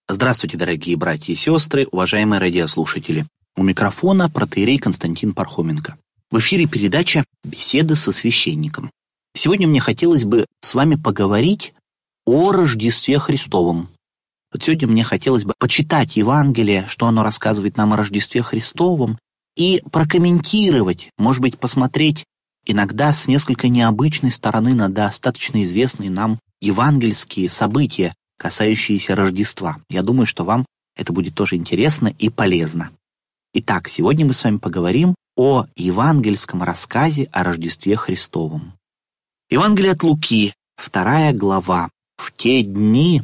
Здравствуйте, дорогие братья и сестры, уважаемые радиослушатели. У микрофона протоиерей Константин Пархоменко. В эфире передача «Беседы со священником». Сегодня мне хотелось бы с вами поговорить о Рождестве Христовом. Вот сегодня мне хотелось бы почитать Евангелие, что оно рассказывает нам о Рождестве Христовом, и прокомментировать, может быть, посмотреть иногда с несколько необычной стороны на достаточно известные нам евангельские события, касающиеся Рождества. Я думаю, что вам это будет тоже интересно и полезно. Итак, сегодня мы с вами поговорим о евангельском рассказе о Рождестве Христовом. Евангелие от Луки, 2 глава. «В те дни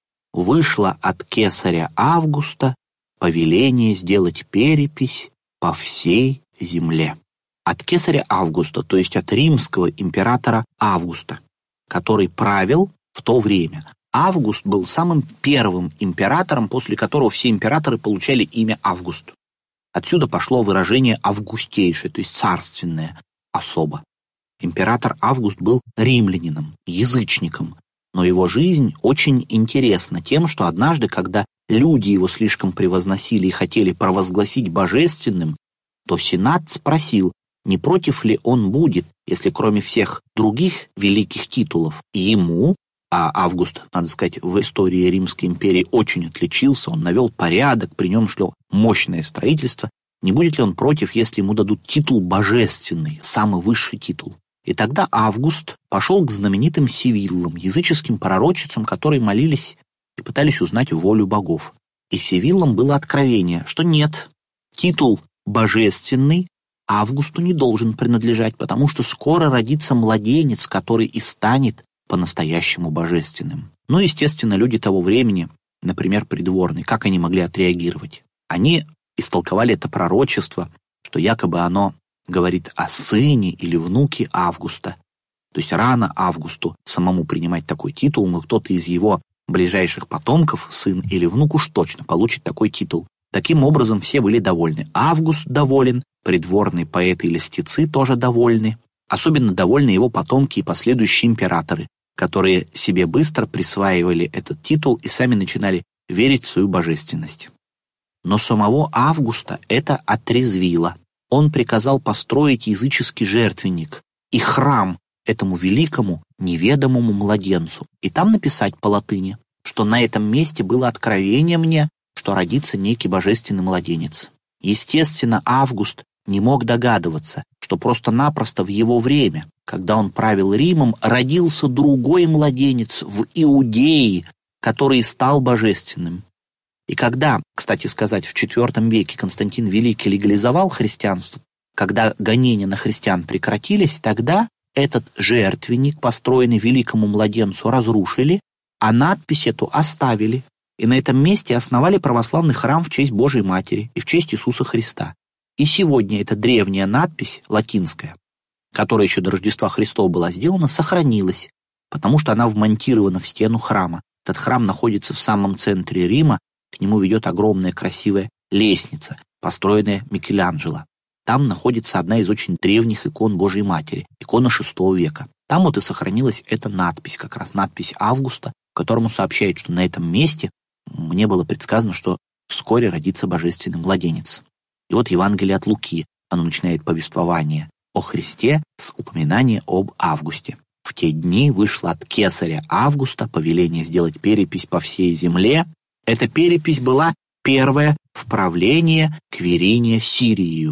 вышло от кесаря Августа повеление сделать перепись по всей земле». От кесаря Августа, то есть от римского императора Августа, который правил в то время. Август был самым первым императором, после которого все императоры получали имя Август. Отсюда пошло выражение «августейшее», то есть царственная особа. Император Август был римлянином, язычником, но его жизнь очень интересна тем, что однажды, когда люди его слишком превозносили и хотели провозгласить божественным, то Сенат спросил, не против ли он будет, если кроме всех других великих титулов ему, а Август, надо сказать, в истории Римской империи очень отличился, он навел порядок, при нем шло мощное строительство, не будет ли он против, если ему дадут титул божественный, самый высший титул. И тогда Август пошел к знаменитым Сивиллам, языческим пророчицам, которые молились и пытались узнать волю богов. И Сивиллам было откровение, что нет, титул божественный Августу не должен принадлежать, потому что скоро родится младенец, который и станет по-настоящему божественным. Ну, естественно, люди того времени, например, придворные, как они могли отреагировать? Они истолковали это пророчество, что якобы оно говорит о сыне или внуке Августа. То есть рано Августу самому принимать такой титул, но кто-то из его ближайших потомков, сын или внук, уж точно получит такой титул. Таким образом, все были довольны. Август доволен, придворные поэты и льстецы тоже довольны. Особенно довольны его потомки и последующие императоры, которые себе быстро присваивали этот титул и сами начинали верить в свою божественность. Но самого Августа это отрезвило. Он приказал построить языческий жертвенник и храм этому великому неведомому младенцу, и там написать по латыни, что на этом месте было откровение мне, что родится некий божественный младенец. Естественно, Август не мог догадываться, что просто-напросто в его время, когда он правил Римом, родился другой младенец в Иудее, который стал божественным. И когда, кстати сказать, в IV веке Константин Великий легализовал христианство, когда гонения на христиан прекратились, тогда этот жертвенник, построенный великому младенцу, разрушили, а надпись эту оставили. И на этом месте основали православный храм в честь Божией Матери и в честь Иисуса Христа. И сегодня эта древняя надпись, латинская, которая еще до Рождества Христова была сделана, сохранилась, потому что она вмонтирована в стену храма. Этот храм находится в самом центре Рима, к нему ведет огромная красивая лестница, построенная Микеланджело. Там находится одна из очень древних икон Божией Матери, икона VI века. Там вот и сохранилась эта надпись, как раз надпись Августа, которому сообщает, что на этом месте мне было предсказано, что вскоре родится божественный младенец. И вот Евангелие от Луки, оно начинает повествование о Христе с упоминания об Августе. В те дни вышло от кесаря Августа повеление сделать перепись по всей земле. Эта перепись была первая в правлении Квириния Сирию.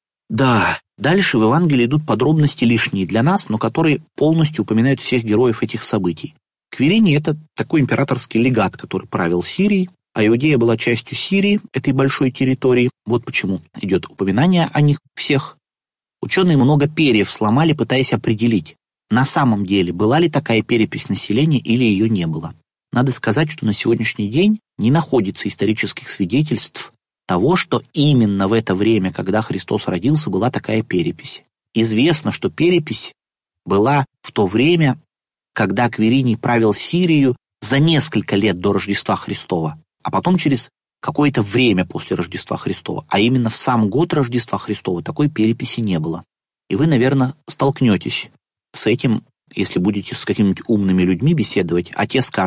Да, дальше в Евангелии идут подробности лишние для нас, но которые полностью упоминают всех героев этих событий. Квириний — это такой императорский легат, который правил Сирией, а Иудея была частью Сирии, этой большой территории. Вот почему идет упоминание о них всех. Ученые много перьев сломали, пытаясь определить, на самом деле была ли такая перепись населения или ее не было. Надо сказать, что на сегодняшний день не находится исторических свидетельств того, что именно в это время, когда Христос родился, была такая перепись. Известно, что перепись была в то время, когда Квириний правил Сирию за несколько лет до Рождества Христова, а потом через какое-то время после Рождества Христова, а именно в сам год Рождества Христова такой переписи не было. И вы, наверное, столкнетесь с этим, если будете с какими-нибудь умными людьми беседовать, а те скажут: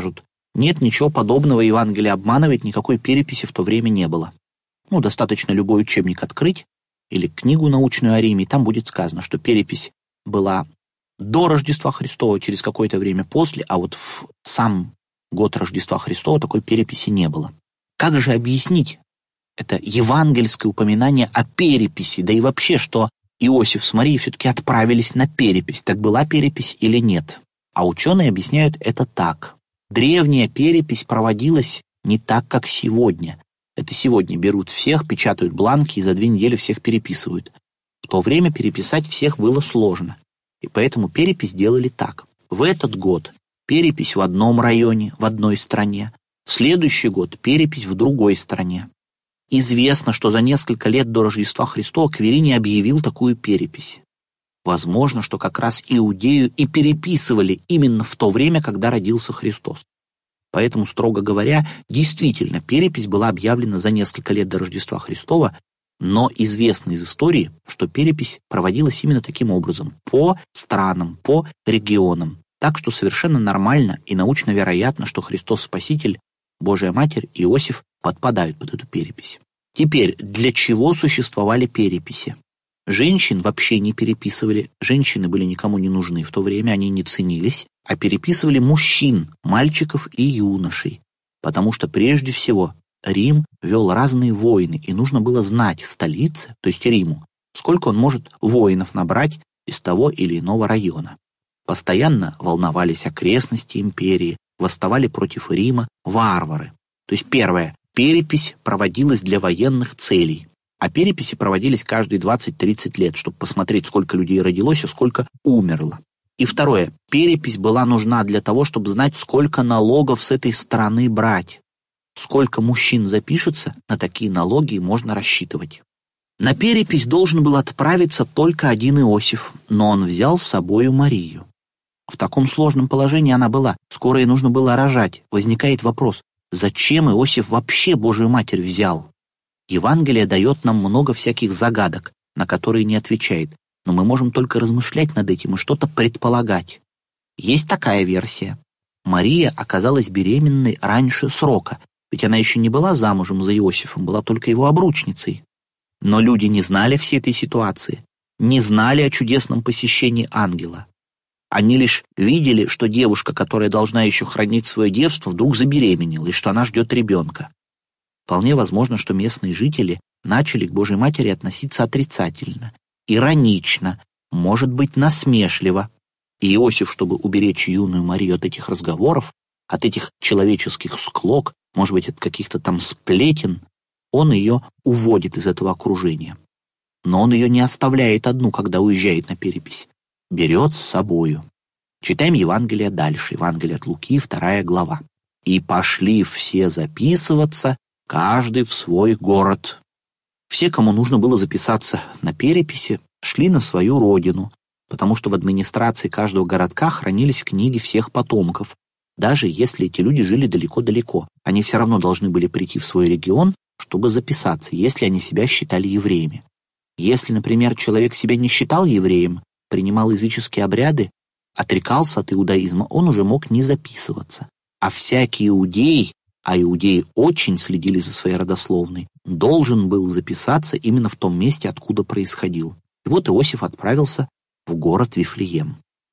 Нет ничего подобного, Евангелие обманывает, никакой переписи в то время не было. Достаточно любой учебник открыть или книгу научную о Риме, и там будет сказано, что перепись была до Рождества Христова, через какое-то время после, а вот в сам год Рождества Христова такой переписи не было. Как же объяснить это евангельское упоминание о переписи, да и вообще, что Иосиф с Марией все-таки отправились на перепись? Так была перепись или нет? А ученые объясняют это так. Древняя перепись проводилась не так, как сегодня. Это сегодня берут всех, печатают бланки и за 2 недели всех переписывают. В то время переписать всех было сложно. И поэтому перепись делали так. В этот год перепись в одном районе, в одной стране. В следующий год перепись в другой стране. Известно, что за несколько лет до Рождества Христова Квириний объявил такую перепись. Возможно, что как раз Иудею и переписывали именно в то время, когда родился Христос. Поэтому, строго говоря, действительно, перепись была объявлена за несколько лет до Рождества Христова, но известно из истории, что перепись проводилась именно таким образом, по странам, по регионам. Так что совершенно нормально и научно вероятно, что Христос Спаситель, Божья Матерь и Иосиф подпадают под эту перепись. Теперь, для чего существовали переписи? Женщин вообще не переписывали, женщины были никому не нужны в то время, они не ценились, а переписывали мужчин, мальчиков и юношей, потому что прежде всего Рим вел разные войны, и нужно было знать столице, то есть Риму, сколько он может воинов набрать из того или иного района. Постоянно волновались окрестности империи, восставали против Рима варвары. То есть первое, перепись проводилась для военных целей, а переписи проводились каждые 20-30 лет, чтобы посмотреть, сколько людей родилось и сколько умерло. И второе, перепись была нужна для того, чтобы знать, сколько налогов с этой страны брать. Сколько мужчин запишется, на такие налоги можно рассчитывать. На перепись должен был отправиться только один Иосиф, но он взял с собою Марию. В таком сложном положении она была, скоро ей нужно было рожать. Возникает вопрос, зачем Иосиф вообще Божию Матерь взял? Евангелие дает нам много всяких загадок, на которые не отвечает, но мы можем только размышлять над этим и что-то предполагать. Есть такая версия. Мария оказалась беременной раньше срока, ведь она еще не была замужем за Иосифом, была только его обручницей. Но люди не знали всей этой ситуации, не знали о чудесном посещении ангела. Они лишь видели, что девушка, которая должна еще хранить свое девство, вдруг забеременела, и что она ждет ребенка. Вполне возможно, что местные жители начали к Божьей Матери относиться отрицательно, иронично, может быть, насмешливо. И Иосиф, чтобы уберечь юную Марию от этих разговоров, от этих человеческих склок, может быть, от каких-то там сплетен, он ее уводит из этого окружения. Но он ее не оставляет одну, когда уезжает на перепись. Берет с собою. Читаем Евангелие дальше. Евангелие от Луки, 2 глава. «И пошли все записываться, каждый в свой город». Все, кому нужно было записаться на переписи, шли на свою родину, потому что в администрации каждого городка хранились книги всех потомков. Даже если эти люди жили далеко-далеко, они все равно должны были прийти в свой регион, чтобы записаться, если они себя считали евреями. Если, например, человек себя не считал евреем, принимал языческие обряды, отрекался от иудаизма, он уже мог не записываться. А всякий иудей, а иудеи очень следили за своей родословной, должен был записаться именно в том месте, откуда происходил. И вот Иосиф отправился в город Вифлеем.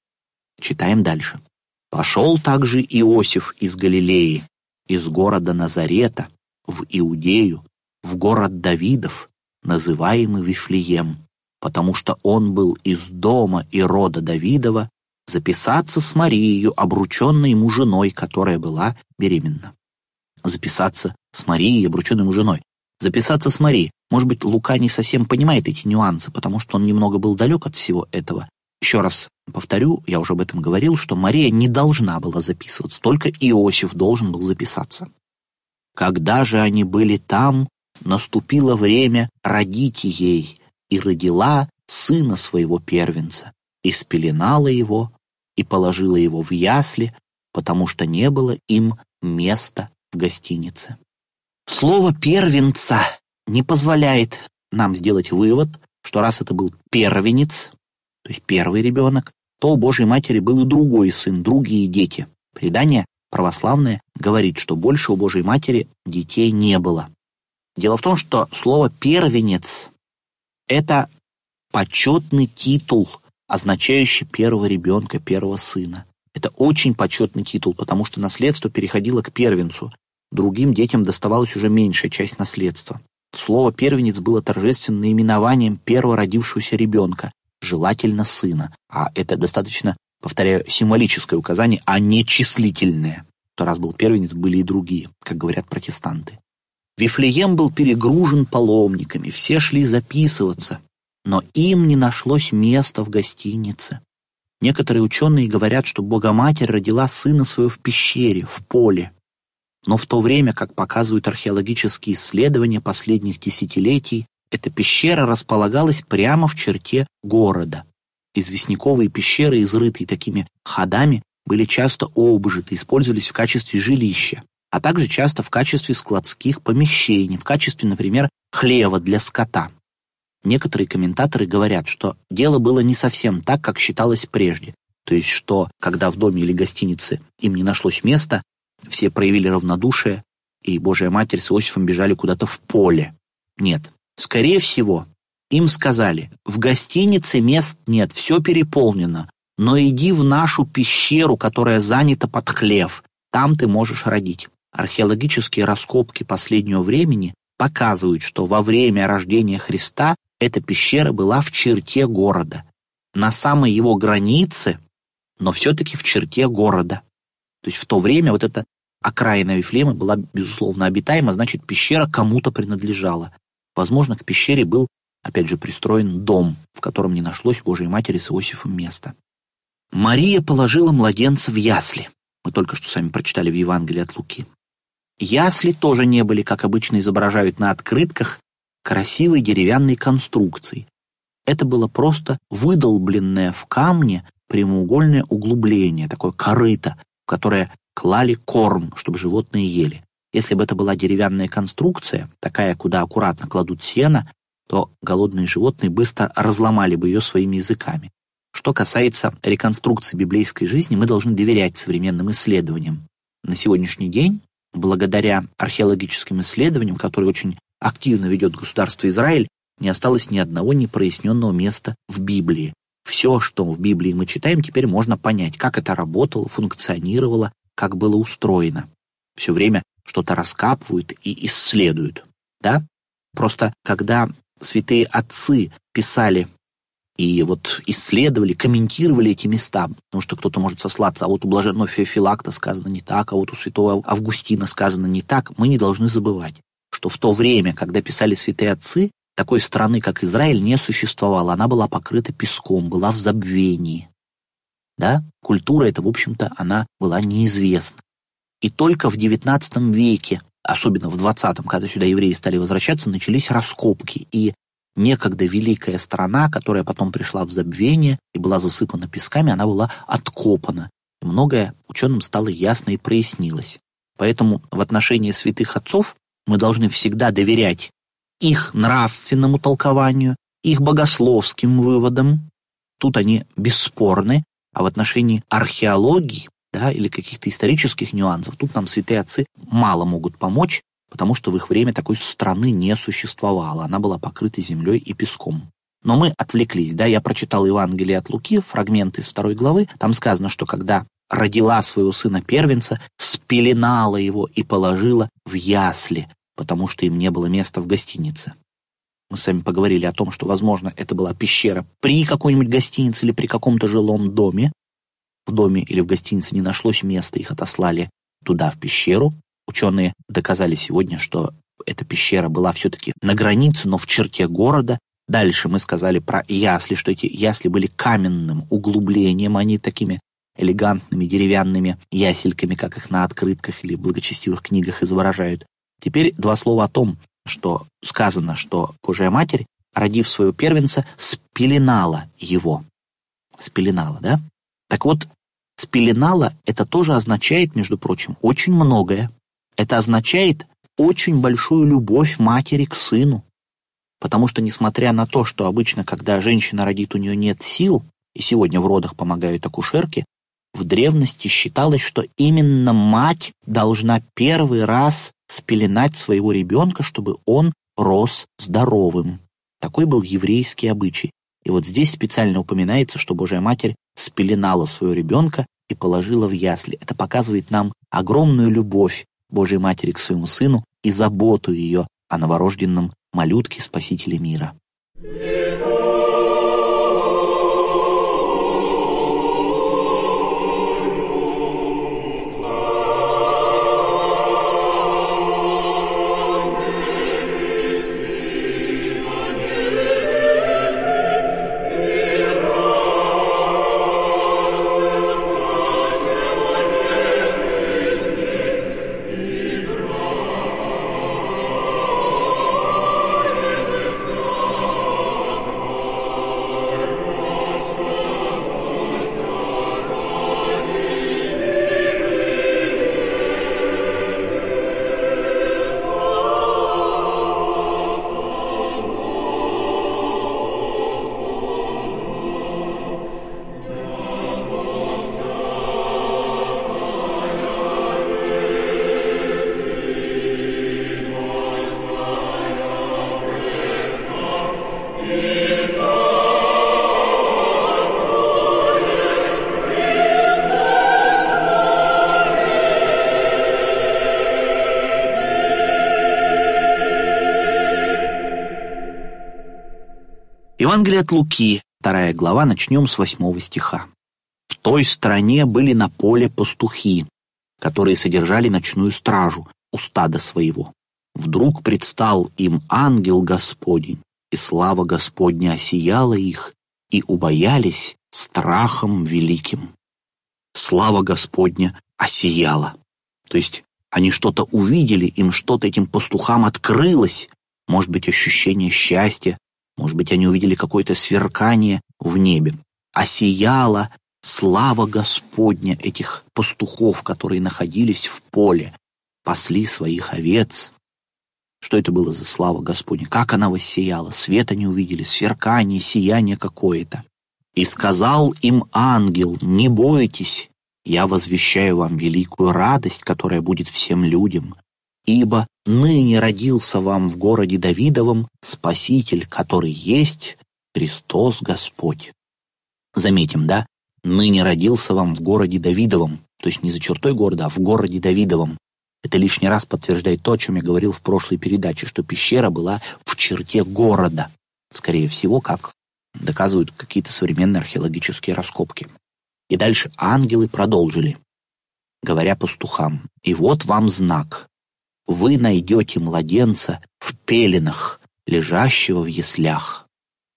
Читаем дальше. «Пошел также Иосиф из Галилеи, из города Назарета, в Иудею, в город Давидов, называемый Вифлеем, потому что он был из дома и рода Давидова, записаться с Марией, обрученной ему женой, которая была беременна». Записаться с Марией, обрученной ему женой. Записаться с Марией. Может быть, Лука не совсем понимает эти нюансы, потому что он немного был далек от всего этого. Еще раз повторю, я уже об этом говорил, что Мария не должна была записываться, только Иосиф должен был записаться. Когда же они были там, наступило время родить ей, и родила сына своего первенца, и спеленала его, и положила его в ясли, потому что не было им места в гостинице. Слово «первенца» не позволяет нам сделать вывод, что раз это был первенец, то есть первый ребенок, то у Божьей Матери был и другой сын, другие дети. Предание православная, говорит, что больше у Божьей Матери детей не было. Дело в том, что слово «первенец» — это почетный титул, означающий первого ребенка, первого сына. Это очень почетный титул, потому что наследство переходило к первенцу. Другим детям доставалась уже меньшая часть наследства. Слово «первенец» было торжественным наименованием первого родившегося ребенка, желательно сына. А это достаточно, повторяю, символическое указание, а не числительное. То раз был первенец, были и другие, как говорят протестанты. Вифлеем был перегружен паломниками, все шли записываться, но им не нашлось места в гостинице. Некоторые ученые говорят, что Богоматерь родила сына своего в пещере, в поле. Но в то время, как показывают археологические исследования последних десятилетий, эта пещера располагалась прямо в черте города. Известняковые пещеры, изрытые такими ходами, были часто обжиты, использовались в качестве жилища, а также часто в качестве складских помещений, в качестве, например, хлева для скота. Некоторые комментаторы говорят, что дело было не совсем так, как считалось прежде. То есть, что когда в доме или гостинице им не нашлось места, все проявили равнодушие, и Божья Матерь с Иосифом бежали куда-то в поле. Нет. Скорее всего, им сказали: в гостинице мест нет, все переполнено, но иди в нашу пещеру, которая занята под хлев, там ты можешь родить. Археологические раскопки последнего времени показывают, что во время рождения Христа эта пещера была в черте города, на самой его границе, но все-таки в черте города. То есть в то время вот эта окраина Вифлеема была, безусловно, обитаема, значит, пещера кому-то принадлежала. Возможно, к пещере был, опять же, пристроен дом, в котором не нашлось Божьей Матери с Иосифом места. Мария положила младенца в ясли. Мы только что с вами прочитали в Евангелии от Луки. Ясли тоже не были, как обычно изображают на открытках, красивой деревянной конструкцией. Это было просто выдолбленное в камне прямоугольное углубление, такое корыто, в которое клали корм, чтобы животные ели. Если бы это была деревянная конструкция, такая, куда аккуратно кладут сено, то голодные животные быстро разломали бы ее своими языками. Что касается реконструкции библейской жизни, мы должны доверять современным исследованиям. На сегодняшний день, благодаря археологическим исследованиям, которые очень активно ведет государство Израиль, не осталось ни одного непроясненного места в Библии. Все, что в Библии мы читаем, теперь можно понять, как это работало, функционировало, как было устроено. Все время что-то раскапывают и исследуют. Да? Просто когда святые отцы писали и вот исследовали, комментировали эти места, потому что кто-то может сослаться, а вот у блаженного Феофилакта сказано не так, а вот у святого Августина сказано не так, мы не должны забывать, что в то время, когда писали святые отцы, такой страны, как Израиль, не существовало. Она была покрыта песком, была в забвении. Да? Культура эта, в общем-то, она была неизвестна. И только в XIX веке, особенно в XX, когда сюда евреи стали возвращаться, начались раскопки. И некогда великая страна, которая потом пришла в забвение и была засыпана песками, она была откопана. И многое ученым стало ясно и прояснилось. Поэтому в отношении святых отцов мы должны всегда доверять их нравственному толкованию, их богословским выводам. Тут они бесспорны. А в отношении археологии, да, или каких-то исторических нюансов, тут нам святые отцы мало могут помочь, потому что в их время такой страны не существовало. Она была покрыта землей и песком. Но мы отвлеклись. Да, я прочитал Евангелие от Луки, фрагмент из 2 главы. Там сказано, что когда родила своего сына-первенца, спеленала его и положила в ясли, потому что им не было места в гостинице. Мы с вами поговорили о том, что, возможно, это была пещера при какой-нибудь гостинице или при каком-то жилом доме. В доме или в гостинице не нашлось места, их отослали туда, в пещеру. Ученые доказали сегодня, что эта пещера была все-таки на границе, но в черте города. Дальше мы сказали про ясли, что эти ясли были каменным углублением, они такими элегантными деревянными ясельками, как их на открытках или в благочестивых книгах изображают. Теперь 2 слова о том, что сказано, что Божья Матерь, родив своего первенца, спеленала его. Спеленала, да? Так вот, спеленала — это тоже означает, между прочим, очень многое. Это означает очень большую любовь матери к сыну. Потому что, несмотря на то, что обычно, когда женщина родит, у нее нет сил, и сегодня в родах помогают акушерки, в древности считалось, что именно мать должна первый раз спеленать своего ребенка, чтобы он рос здоровым. Такой был еврейский обычай. И вот здесь специально упоминается, что Божья Матерь спеленала своего ребенка и положила в ясли. Это показывает нам огромную любовь Божьей Матери к своему сыну и заботу ее о новорожденном малютке Спасителе мира. Евангелие от Луки, 2 глава, начнем с 8 стиха. «В той стране были на поле пастухи, которые содержали ночную стражу у стада своего. Вдруг предстал им ангел Господень, и слава Господня осияла их, и убоялись страхом великим». Слава Господня осияла. То есть они что-то увидели, им что-то этим пастухам открылось. Может быть, ощущение счастья, может быть, они увидели какое-то сверкание в небе. Осияла слава Господня этих пастухов, которые находились в поле, пасли своих овец. Что это было за слава Господня? Как она воссияла? Свет они увидели, сверкание, сияние какое-то. «И сказал им ангел: не бойтесь, я возвещаю вам великую радость, которая будет всем людям. Ибо ныне родился вам в городе Давидовом Спаситель, который есть Христос Господь». Заметим, да? Ныне родился вам в городе Давидовом, то есть не за чертой города, а в городе Давидовом. Это лишний раз подтверждает то, о чем я говорил в прошлой передаче, что пещера была в черте города. Скорее всего, как доказывают какие-то современные археологические раскопки. И дальше ангелы продолжили, говоря пастухам: «И вот вам знак. Вы найдете младенца в пеленах, лежащего в яслях».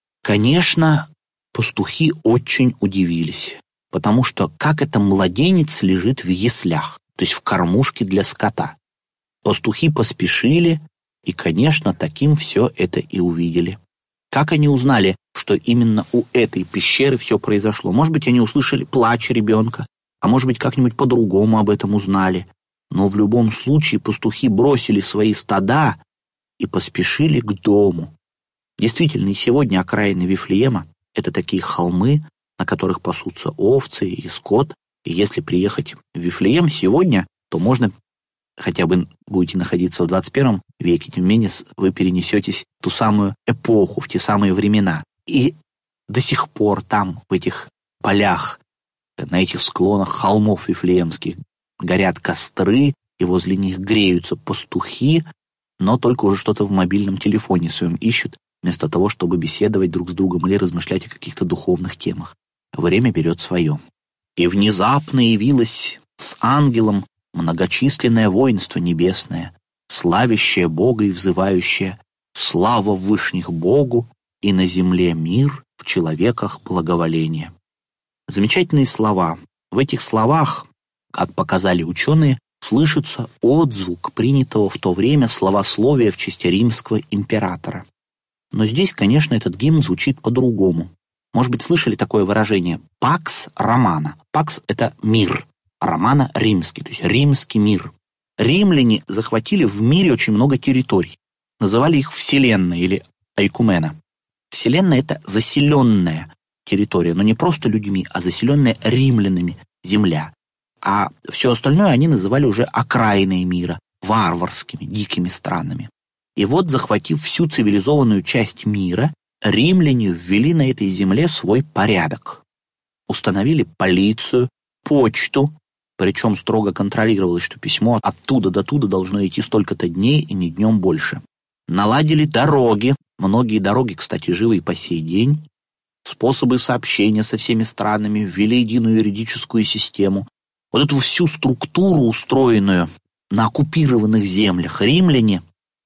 Конечно, пастухи очень удивились, потому что как это младенец лежит в яслях, то есть в кормушке для скота? Пастухи поспешили и, конечно, таким все это и увидели. Как они узнали, что именно у этой пещеры все произошло? Может быть, они услышали плач ребенка, а может быть, как-нибудь по-другому об этом узнали. Но в любом случае пастухи бросили свои стада и поспешили к дому. Действительно, и сегодня окраины Вифлеема – это такие холмы, на которых пасутся овцы и скот. И если приехать в Вифлеем сегодня, то можно, хотя бы будете находиться в 21 веке, тем не менее вы перенесетесь в ту самую эпоху, в те самые времена. И до сих пор там, в этих полях, на этих склонах холмов вифлеемских, горят костры, и возле них греются пастухи, но только уже что-то в мобильном телефоне своем ищут, вместо того, чтобы беседовать друг с другом или размышлять о каких-то духовных темах. Время берет свое. «И внезапно явилось с ангелом многочисленное воинство небесное, славящее Бога и взывающее: слава в вышних Богу, и на земле мир, в человеках благоволение». Замечательные слова. В этих словах, как показали ученые, слышится отзвук принятого в то время словословия в честь римского императора. Но здесь, конечно, этот гимн звучит по-другому. Может быть, слышали такое выражение «пакс романа». «Пакс» — это мир, романа — римский, то есть римский мир. Римляне захватили в мире очень много территорий. Называли их Вселенной или Айкумена. Вселенная — это заселенная территория, но не просто людьми, а заселенная римлянами, земля. А все остальное они называли уже окраиной мира, варварскими, дикими странами. И вот, захватив всю цивилизованную часть мира, римляне ввели на этой земле свой порядок. Установили полицию, почту, причем строго контролировалось, что письмо оттуда до туда должно идти столько-то дней и не днем больше. Наладили дороги, многие дороги, кстати, живы и по сей день, способы сообщения со всеми странами, ввели единую юридическую систему. Вот эту всю структуру, устроенную на оккупированных землях, римляне,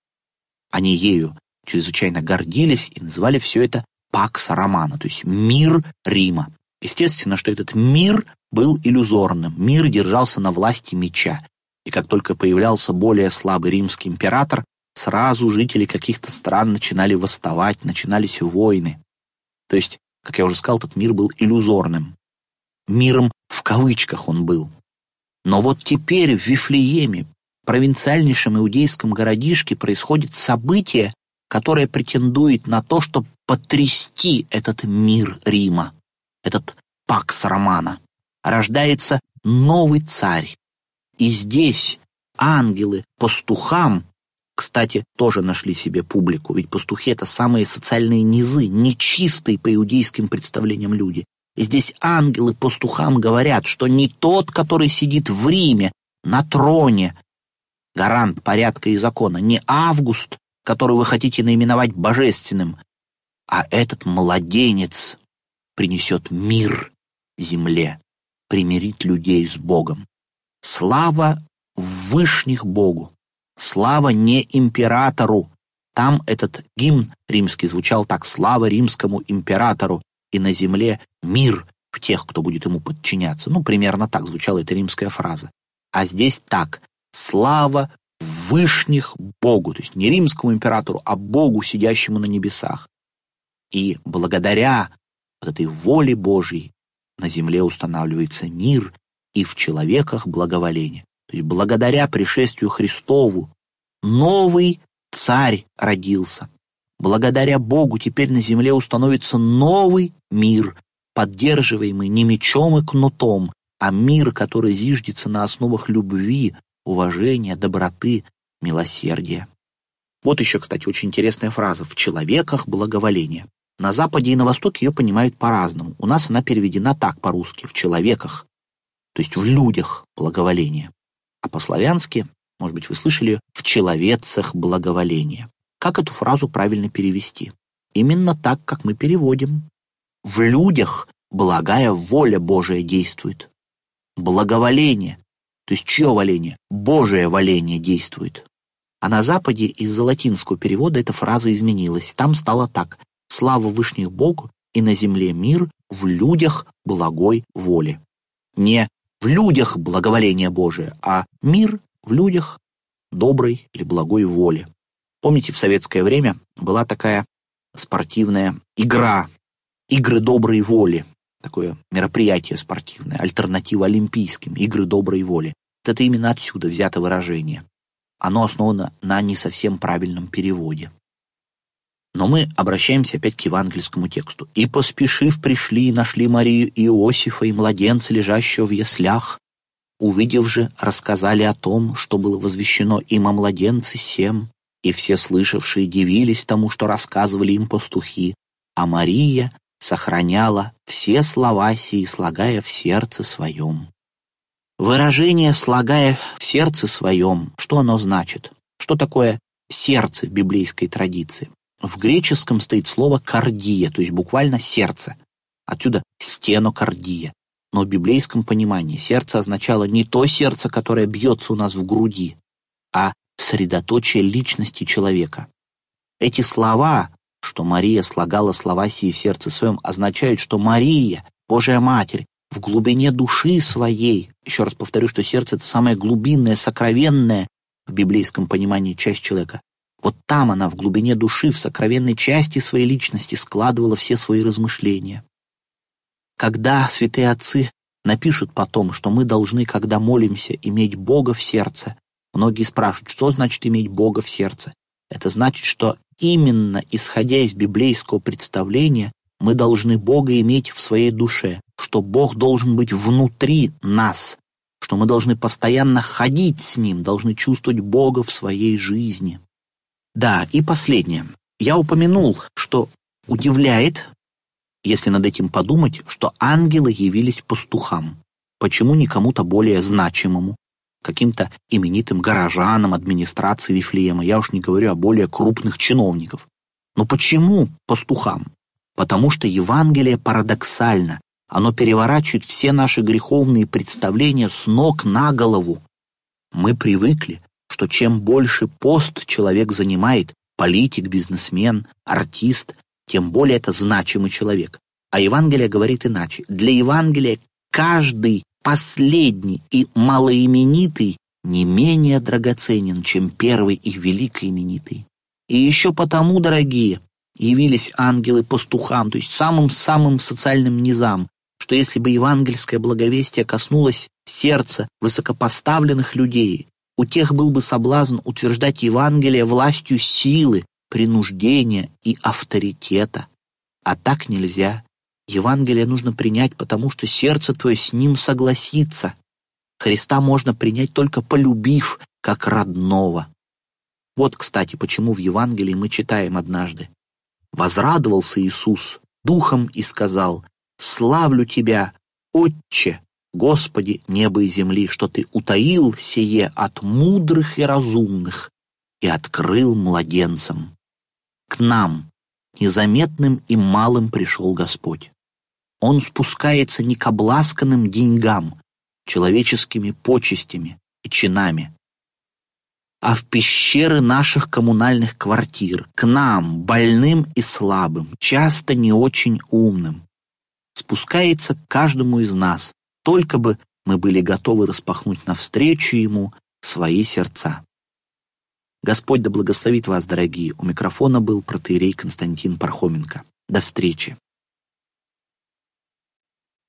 они ею чрезвычайно гордились и называли все это «пакс романа», то есть «мир Рима». Естественно, что этот мир был иллюзорным, мир держался на власти меча. И как только появлялся более слабый римский император, сразу жители каких-то стран начинали восставать, начинались войны. То есть, как я уже сказал, этот мир был иллюзорным. Миром в кавычках он был. Но вот теперь в Вифлееме, провинциальнейшем иудейском городишке, происходит событие, которое претендует на то, чтобы потрясти этот мир Рима, этот пакс романа. Рождается новый царь. И здесь ангелы пастухам, кстати, тоже нашли себе публику, ведь пастухи — это самые социальные низы, нечистые по иудейским представлениям люди. И здесь ангелы пастухам говорят, что не тот, который сидит в Риме, на троне, гарант порядка и закона, не Август, который вы хотите наименовать божественным, а этот младенец принесет мир земле, примирит людей с Богом. Слава вышних Богу, слава не императору. Там этот гимн римский звучал так: слава римскому императору, и на земле мир в тех, кто будет ему подчиняться. Ну, примерно так звучала эта римская фраза. А здесь так: слава вышних Богу, то есть не римскому императору, а Богу, сидящему на небесах. И благодаря вот этой воле Божьей на земле устанавливается мир, и в человеках благоволение. То есть благодаря пришествию Христову новый царь родился. Благодаря Богу теперь на земле установится новый мир, поддерживаемый не мечом и кнутом, а мир, который зиждется на основах любви, уважения, доброты, милосердия. Вот еще, кстати, очень интересная фраза: «в человеках благоволение». На Западе и на Востоке ее понимают по-разному. У нас она переведена так по-русски: в человеках, то есть в людях благоволение. А по-славянски, может быть, вы слышали, в человецах благоволение. Как эту фразу правильно перевести? Именно так, как мы переводим. В людях благая воля Божия действует. Благоволение, то есть чье воление? Божие воление действует. А на Западе из-за латинского перевода эта фраза изменилась. Там стало так: слава вышних Богу, и на земле мир, в людях благой воли. Не в людях благоволение Божие, а мир в людях доброй или благой воли. Помните, в советское время была такая спортивная игра, игры доброй воли, такое мероприятие спортивное, альтернатива олимпийским, игры доброй воли. Вот это именно отсюда взято выражение. Оно основано на не совсем правильном переводе. Но мы обращаемся опять к евангельскому тексту. «И, поспешив, пришли и нашли Марию и Иосифа и младенца, лежащего в яслях. Увидев же, рассказали о том, что было возвещено им о младенце сем, и все слышавшие дивились тому, что рассказывали им пастухи, а Мария сохраняла все слова сии, слагая в сердце своем». Выражение «слагая в сердце своем», что оно значит? Что такое сердце в библейской традиции? В греческом стоит слово «кардия», то есть буквально «сердце». Отсюда «стенокардия». Но в библейском понимании сердце означало не то сердце, которое бьется у нас в груди, а средоточие личности человека. Эти слова, что Мария слагала слова сии в сердце своем, означают, что Мария, Божья Матерь, в глубине души своей, еще раз повторю, что сердце — это самая глубинная, сокровенная в библейском понимании часть человека. Вот там она, в глубине души, в сокровенной части своей личности складывала все свои размышления. Когда святые отцы напишут потом, что мы должны, когда молимся, иметь Бога в сердце, многие спрашивают, что значит иметь Бога в сердце? Это значит, что именно исходя из библейского представления мы должны Бога иметь в своей душе, что Бог должен быть внутри нас, что мы должны постоянно ходить с Ним, должны чувствовать Бога в своей жизни. Да, и последнее. Я упомянул, что удивляет, если над этим подумать, что ангелы явились пастухам. Почему не кому-то более значимому, каким-то именитым горожанам администрации Вифлеема? Я уж не говорю о более крупных чиновников. Но почему пастухам? Потому что Евангелие парадоксально. Оно переворачивает все наши греховные представления с ног на голову. Мы привыкли, что чем больше пост человек занимает, политик, бизнесмен, артист, тем более это значимый человек. А Евангелие говорит иначе. Для Евангелия каждый последний и малоименитый не менее драгоценен, чем первый и великоименитый. И еще потому, дорогие, явились ангелы пастухам, то есть самым-самым социальным низам, что если бы евангельское благовестие коснулось сердца высокопоставленных людей, у тех был бы соблазн утверждать Евангелие властью силы, принуждения и авторитета. А так нельзя. Евангелие нужно принять, потому что сердце твое с ним согласится. Христа можно принять только полюбив, как родного. Вот, кстати, почему в Евангелии мы читаем однажды: «Возрадовался Иисус духом и сказал: славлю Тебя, Отче, Господи неба и земли, что Ты утаил сие от мудрых и разумных и открыл младенцам». К нам, незаметным и малым, пришел Господь. Он спускается не к обласканным деньгам, человеческими почестями и чинами, а в пещеры наших коммунальных квартир, к нам, больным и слабым, часто не очень умным. Спускается к каждому из нас, только бы мы были готовы распахнуть навстречу Ему свои сердца. Господь да благословит вас, дорогие. У микрофона был протоиерей Константин Пархоменко. До встречи.